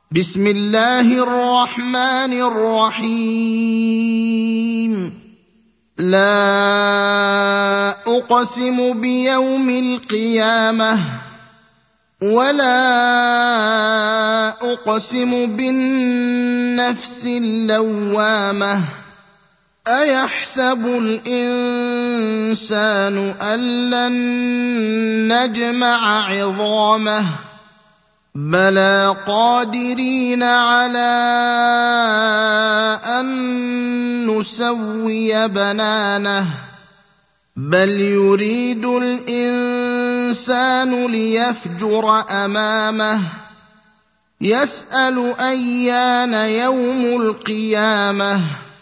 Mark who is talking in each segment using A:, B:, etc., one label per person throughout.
A: بسم الله الرحمن الرحيم. لا أقسم بيوم القيامة ولا أقسم بالنفس اللوامة. أيحسب الإنسان أن لن نجمع عظامه بلى قادرين على أن نسوي بنانه بل يريد الإنسان ليفجر أمامه يسأل أيان يوم القيامة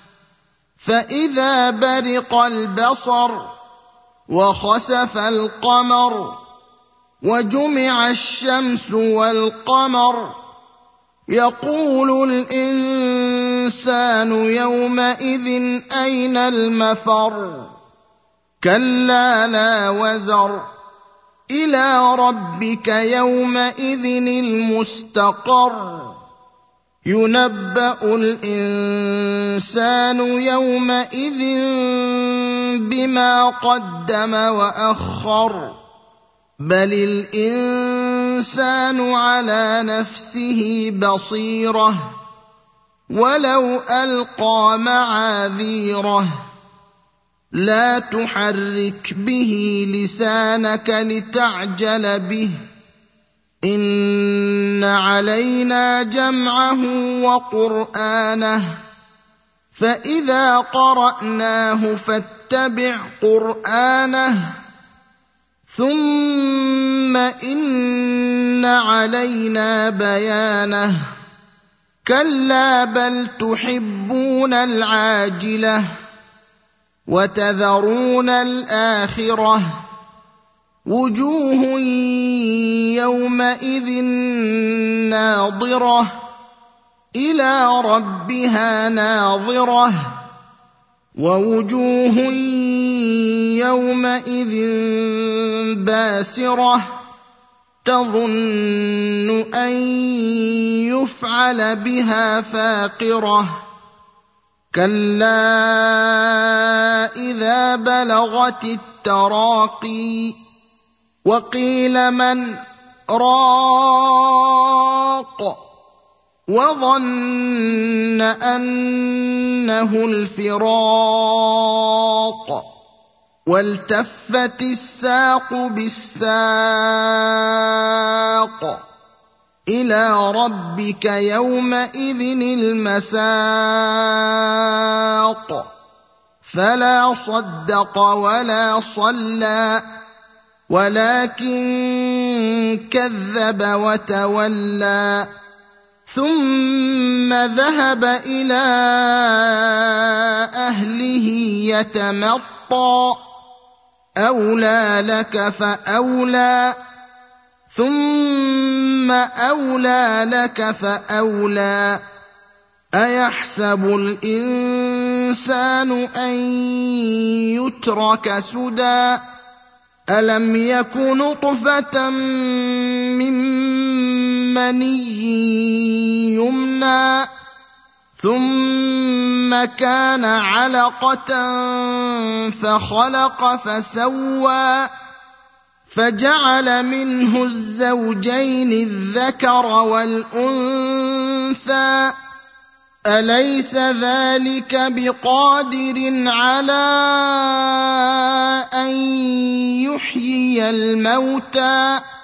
A: فإذا برق البصر وخسف القمر وجمع الشمس والقمر يقول الإنسان يومئذ أين المفر كلا لا وزر إلى ربك يومئذ المستقر ينبأ الإنسان يومئذ بما قدم وأخر بل الإنسان على نفسه بصيرة ولو ألقى معاذيره لا تحرك به لسانك لتعجل به إن علينا جمعه وقرآنه فإذا قرأناه فاتبع قرآنه ثم إن علينا بيانه كلا بل تحبون العاجلة وتذرون الآخرة وجوه يومئذ ناظرة إلى ربها ناظرة ووجوه يومئذ باسرة تظن أن يفعل بها فاقرة كلا إذا بلغت التراقي وقيل من راق وظن أنه الفراق والتفت الساق بالساق إلى ربك يومئذ المساق فلا صدق ولا صلى ولكن كذب وتولى ثم ذهب إلى أهله يتمطى أولى لك فأولى ثم أولى لك فأولى أيحسب الإنسان أن يترك سدى ألم يك نطفة من مني يمنى ثم كان علقة فخلق فسوى فجعل منه الزوجين الذكر والأنثى أليس ذلك بقادر على أن يحيي الموتى